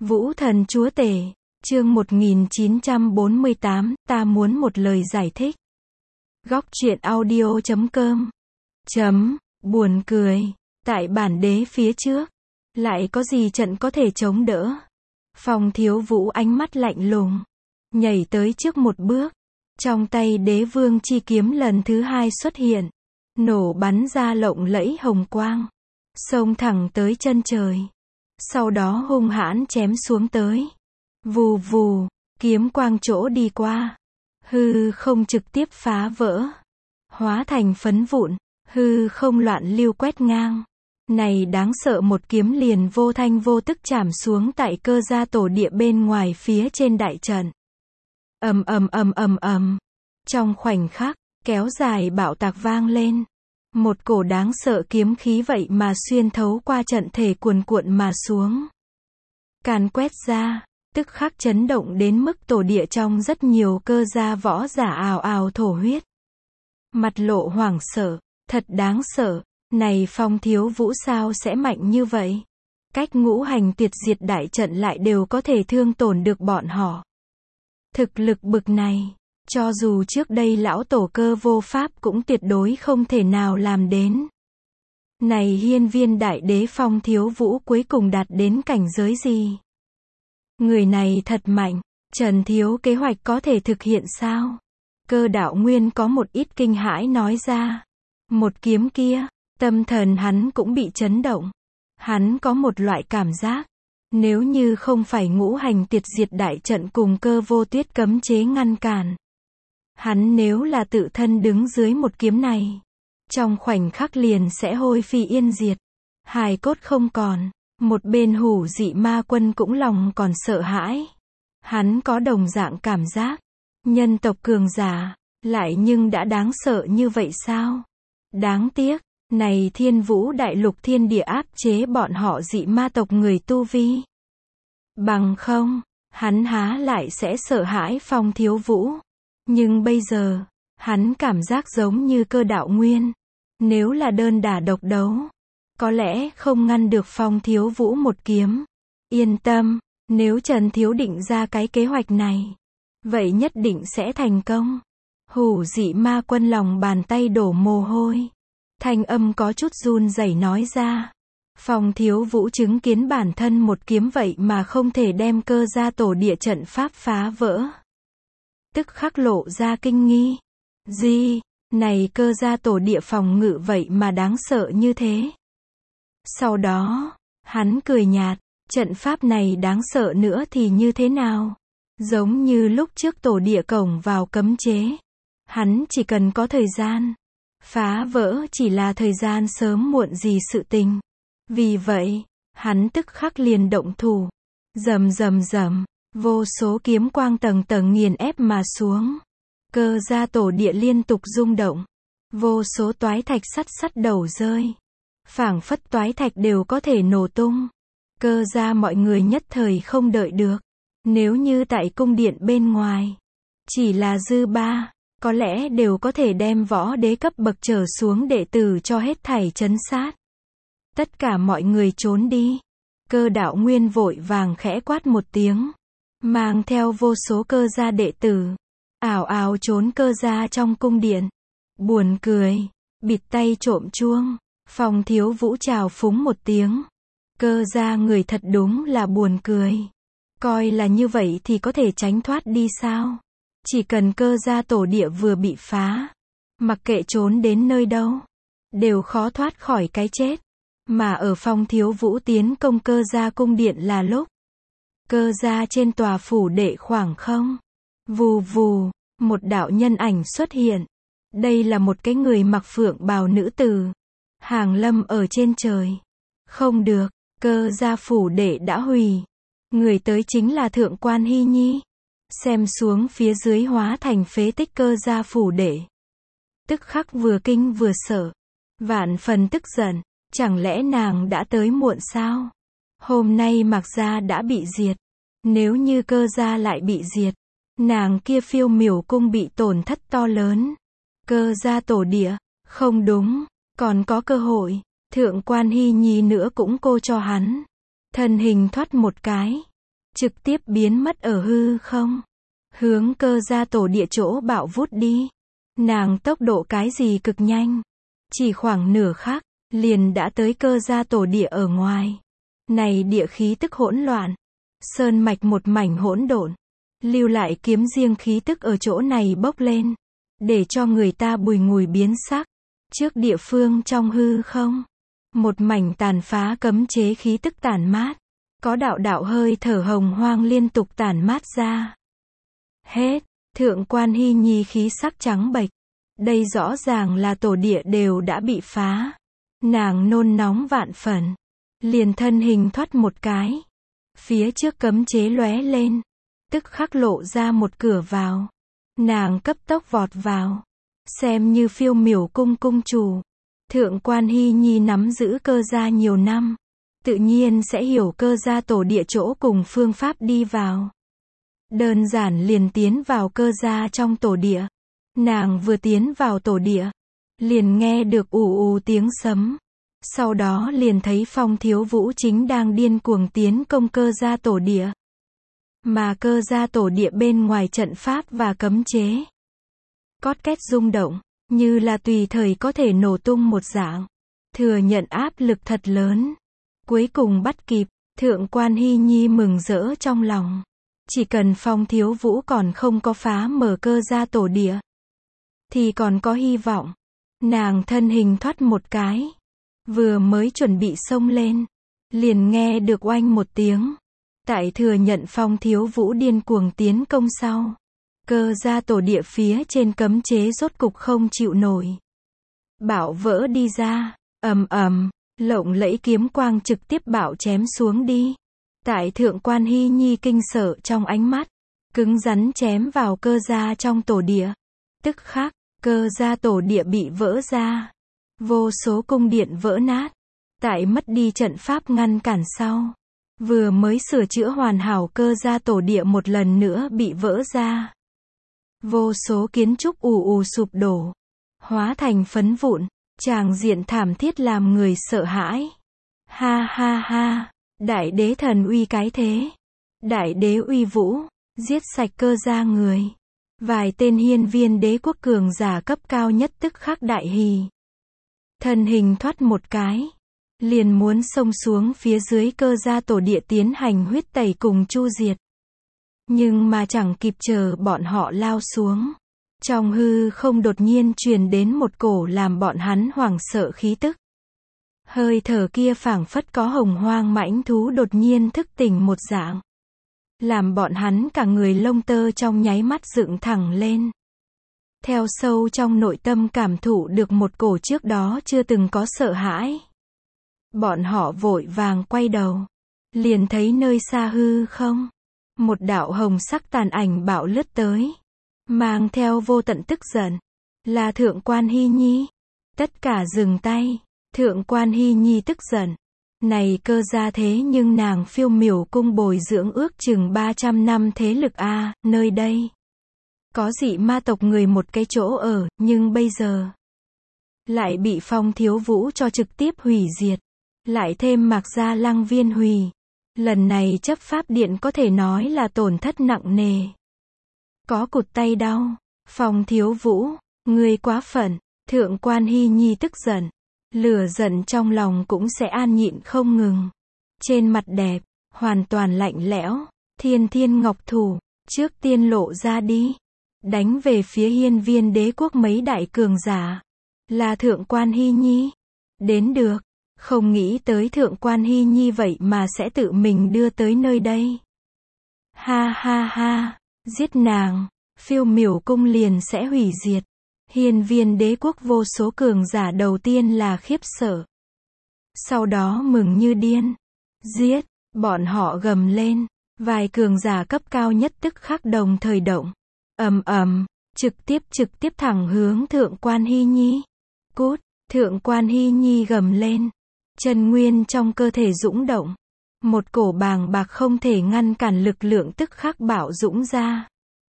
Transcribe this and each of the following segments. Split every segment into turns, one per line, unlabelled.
Vũ thần chúa tể, chương 1948, ta muốn một lời giải thích. Góc truyện audio.com Buồn cười, tại bản đế phía trước, lại có gì trận có thể chống đỡ. Phong Thiếu Vũ ánh mắt lạnh lùng, nhảy tới trước một bước, trong tay đế vương chi kiếm lần thứ hai xuất hiện, nổ bắn ra lộng lẫy hồng quang, xông thẳng tới chân trời. Sau đó hung hãn chém xuống tới. Vù vù, kiếm quang chỗ đi qua, hư không trực tiếp phá vỡ, hóa thành phấn vụn, hư không loạn lưu quét ngang. Này đáng sợ, một kiếm liền vô thanh vô tức chảm xuống tại Cơ Gia tổ địa bên ngoài phía trên đại trận. Ầm ầm ầm ầm ầm. Trong khoảnh khắc, kéo dài bạo tạc vang lên. Một cổ đáng sợ kiếm khí vậy mà xuyên thấu qua trận thể cuồn cuộn mà xuống. Càn quét ra, tức khắc chấn động đến mức tổ địa trong rất nhiều Cơ gia võ giả ào ào thổ huyết. Mặt lộ hoảng sợ, thật đáng sợ, này Phong Thiếu Vũ sao sẽ mạnh như vậy? Cách ngũ hành tuyệt diệt đại trận lại đều có thể thương tổn được bọn họ. Thực lực bực này, cho dù trước đây lão tổ Cơ vô pháp cũng tuyệt đối không thể nào làm đến. Này hiên viên đại đế Phong Thiếu Vũ cuối cùng đạt đến cảnh giới gì? Người này thật mạnh, Trần Thiếu kế hoạch có thể thực hiện sao? Cơ Đạo Nguyên có một ít kinh hãi nói ra. Một kiếm kia, tâm thần hắn cũng bị chấn động. Hắn có một loại cảm giác, nếu như không phải ngũ hành tuyệt diệt đại trận cùng Cơ vô tuyết cấm chế ngăn cản, hắn nếu là tự thân đứng dưới một kiếm này, trong khoảnh khắc liền sẽ hôi phi yên diệt, hài cốt không còn. Một bên Hủ Dị Ma Quân cũng lòng còn sợ hãi. Hắn có đồng dạng cảm giác, nhân tộc cường giả, lại nhưng đã đáng sợ như vậy sao? Đáng tiếc, này Thiên Vũ đại lục thiên địa áp chế bọn họ dị ma tộc người tu vi. Bằng không, hắn há lại sẽ sợ hãi Phong Thiếu Vũ. Nhưng bây giờ, hắn cảm giác giống như Cơ Đạo Nguyên. Nếu là đơn đả độc đấu, có lẽ không ngăn được Phong Thiếu Vũ một kiếm. Yên tâm, nếu Trần Thiếu định ra cái kế hoạch này, vậy nhất định sẽ thành công. Hủ Dị Ma Quân lòng bàn tay đổ mồ hôi, thanh âm có chút run rẩy nói ra. Phong Thiếu Vũ chứng kiến bản thân một kiếm vậy mà không thể đem Cơ gia tổ địa trận pháp phá vỡ. Tức khắc lộ ra kinh nghi. Gì, này Cơ gia tổ địa phòng ngự vậy mà đáng sợ như thế. Sau đó, hắn cười nhạt, trận pháp này đáng sợ nữa thì như thế nào? Giống như lúc trước tổ địa cổng vào cấm chế. Hắn chỉ cần có thời gian. Phá vỡ chỉ là thời gian sớm muộn gì sự tình. Vì vậy, hắn tức khắc liền động thủ. Rầm rầm rầm, vô số kiếm quang tầng tầng nghiền ép mà xuống. Cơ gia tổ địa liên tục rung động. Vô số toái thạch sắt đầu rơi. Phảng phất toái thạch đều có thể nổ tung. Cơ gia mọi người nhất thời không đợi được. Nếu như tại cung điện bên ngoài, chỉ là dư ba, có lẽ đều có thể đem võ đế cấp bậc trở xuống đệ tử cho hết thảy trấn sát. Tất cả mọi người trốn đi. Cơ Đạo Nguyên vội vàng khẽ quát một tiếng, mang theo vô số Cơ gia đệ tử, ảo ảo trốn Cơ gia trong cung điện. Buồn cười, bịt tay trộm chuông. Phong Thiếu Vũ chào phúng một tiếng. Cơ gia người thật đúng là buồn cười. Coi là như vậy thì có thể tránh thoát đi sao? Chỉ cần Cơ gia tổ địa vừa bị phá, mặc kệ trốn đến nơi đâu, đều khó thoát khỏi cái chết. Mà ở Phong Thiếu Vũ tiến công Cơ gia cung điện là lúc, Cơ gia trên tòa phủ đệ khoảng không, vù vù, một đạo nhân ảnh xuất hiện. Đây là một cái người mặc phượng bào nữ tử, hàng lâm ở trên trời. Không được, Cơ gia phủ đệ đã hủy. Người tới chính là Thượng quan Hy Nhi. Xem xuống phía dưới hóa thành phế tích Cơ gia phủ đệ. Tức khắc vừa kinh vừa sợ. Vạn phần tức giận. Chẳng lẽ nàng đã tới muộn sao? Hôm nay Mạc gia đã bị diệt. Nếu như Cơ gia lại bị diệt, nàng kia Phiêu Miểu cung bị tổn thất to lớn. Cơ gia tổ địa, không đúng, còn có cơ hội. Thượng quan Hy Nhi nữa cũng cô cho hắn. Thân hình thoát một cái, trực tiếp biến mất ở hư không. Hướng cơ gia tổ địa chỗ bạo vút đi. Nàng tốc độ cái gì cực nhanh. Chỉ khoảng nửa khắc, liền đã tới cơ gia tổ địa ở ngoài. Này địa khí tức hỗn loạn. Sơn mạch một mảnh hỗn độn. Lưu lại kiếm riêng khí tức ở chỗ này bốc lên. Để cho người ta bùi ngùi biến sắc. Trước địa phương trong hư không. Một mảnh tàn phá cấm chế khí tức tản mát. Có đạo đạo hơi thở hồng hoang liên tục tản mát ra. Hết, Thượng Quan Hy Nhi khí sắc trắng bệch. Đây rõ ràng là tổ địa đều đã bị phá. Nàng nôn nóng vạn phần. Liền thân hình thoát một cái. Phía trước cấm chế lóe lên. Tức khắc lộ ra một cửa vào. Nàng cấp tốc vọt vào. Xem như phiêu miểu cung cung chủ. Thượng Quan Hy Nhi nắm giữ cơ gia nhiều năm. Tự nhiên sẽ hiểu cơ gia tổ địa chỗ cùng phương pháp đi vào. Đơn giản liền tiến vào cơ gia trong tổ địa. Nàng vừa tiến vào tổ địa. Liền nghe được ù ù tiếng sấm. Sau đó liền thấy Phong Thiếu Vũ chính đang điên cuồng tiến công cơ gia tổ địa. Mà cơ gia tổ địa bên ngoài trận pháp và cấm chế. Cót két rung động, như là tùy thời có thể nổ tung một dạng. Thừa nhận áp lực thật lớn. Cuối cùng bắt kịp, Thượng Quan Hy Nhi mừng rỡ trong lòng. Chỉ cần Phong Thiếu Vũ còn không có phá mở cơ gia tổ địa. Thì còn có hy vọng. Nàng thân hình thoát một cái. Vừa mới chuẩn bị xông lên. Liền nghe được oanh một tiếng. Tại thừa nhận Phong Thiếu Vũ điên cuồng tiến công sau. Cơ gia tổ địa phía trên cấm chế rốt cục không chịu nổi. Bạo vỡ đi ra. Ầm ầm, lộng lẫy kiếm quang trực tiếp bạo chém xuống đi. Tại Thượng Quan Hy Nhi kinh sợ trong ánh mắt. Cứng rắn chém vào cơ gia trong tổ địa. Tức khắc, cơ gia tổ địa bị vỡ ra. Vô số cung điện vỡ nát. Tại mất đi trận pháp ngăn cản sau. Vừa mới sửa chữa hoàn hảo cơ gia tổ địa một lần nữa bị vỡ ra. Vô số kiến trúc ù ù sụp đổ. Hóa thành phấn vụn. Tràng diện thảm thiết làm người sợ hãi. Ha ha ha. Đại đế thần uy cái thế. Đại đế uy vũ. Giết sạch cơ gia người. Vài tên hiên viên đế quốc cường giả cấp cao nhất tức khắc đại hỉ. Thân hình thoát một cái. Liền muốn xông xuống phía dưới cơ gia tổ địa tiến hành huyết tẩy cùng chu diệt. Nhưng mà chẳng kịp chờ bọn họ lao xuống. Trong hư không đột nhiên truyền đến một cổ làm bọn hắn hoảng sợ khí tức. Hơi thở kia phảng phất có hồng hoang mãnh thú đột nhiên thức tỉnh một dạng. Làm bọn hắn cả người lông tơ trong nháy mắt dựng thẳng lên. Theo sâu trong nội tâm cảm thụ được một cổ trước đó chưa từng có sợ hãi. Bọn họ vội vàng quay đầu. Liền thấy nơi xa hư không. Một đạo hồng sắc tàn ảnh bạo lướt tới. Mang theo vô tận tức giận. Là Thượng Quan Hy Nhi. Tất cả dừng tay. Thượng Quan Hy Nhi tức giận. Này cơ gia thế nhưng nàng phiêu miểu cung bồi dưỡng ước chừng 300 năm thế lực a, nơi đây. Có dị ma tộc người một cái chỗ ở, nhưng bây giờ. Lại bị Phong Thiếu Vũ cho trực tiếp hủy diệt. Lại thêm Mạc Gia Lăng Viên hủy. Lần này chấp pháp điện có thể nói là tổn thất nặng nề. Có cụt tay đau. Phong Thiếu Vũ, ngươi quá phận. Thượng Quan Hy Nhi tức giận. Lửa giận trong lòng cũng sẽ an nhịn không ngừng. Trên mặt đẹp, hoàn toàn lạnh lẽo. Thiên Thiên Ngọc Thủ, trước tiên lộ ra đi. Đánh về phía hiên viên đế quốc mấy đại cường giả. Là Thượng Quan Hy Nhi. Đến được. Không nghĩ tới Thượng Quan Hy Nhi vậy mà sẽ tự mình đưa tới nơi đây. Ha ha ha. Giết nàng. Phiêu miểu cung liền sẽ hủy diệt. Hiên viên đế quốc vô số cường giả đầu tiên là khiếp sợ. Sau đó mừng như điên. Giết. Bọn họ gầm lên. Vài cường giả cấp cao nhất tức khắc đồng thời động. Ầm ầm. Trực tiếp thẳng hướng Thượng Quan Hy Nhi. Cút. Thượng Quan Hy Nhi gầm lên. Chân nguyên trong cơ thể dũng động. Một cổ bàng bạc không thể ngăn cản lực lượng tức khắc bạo dũng ra.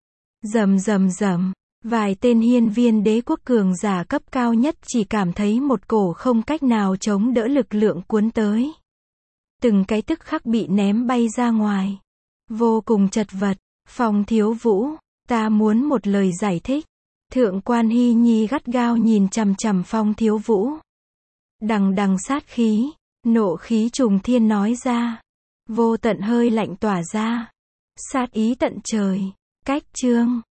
Rầm rầm rầm. Vài tên hiên viên đế quốc cường giả cấp cao nhất chỉ cảm thấy một cổ không cách nào chống đỡ lực lượng cuốn tới. Từng cái tức khắc bị ném bay ra ngoài. Vô cùng chật vật. Phong Thiếu Vũ, ta muốn một lời giải thích. Thượng quan Hy Nhi gắt gao nhìn chằm chằm Phong Thiếu Vũ. Đằng đằng sát khí, nộ khí trùng thiên nói ra. Vô tận hơi lạnh tỏa ra. Sát ý tận trời. Cách chương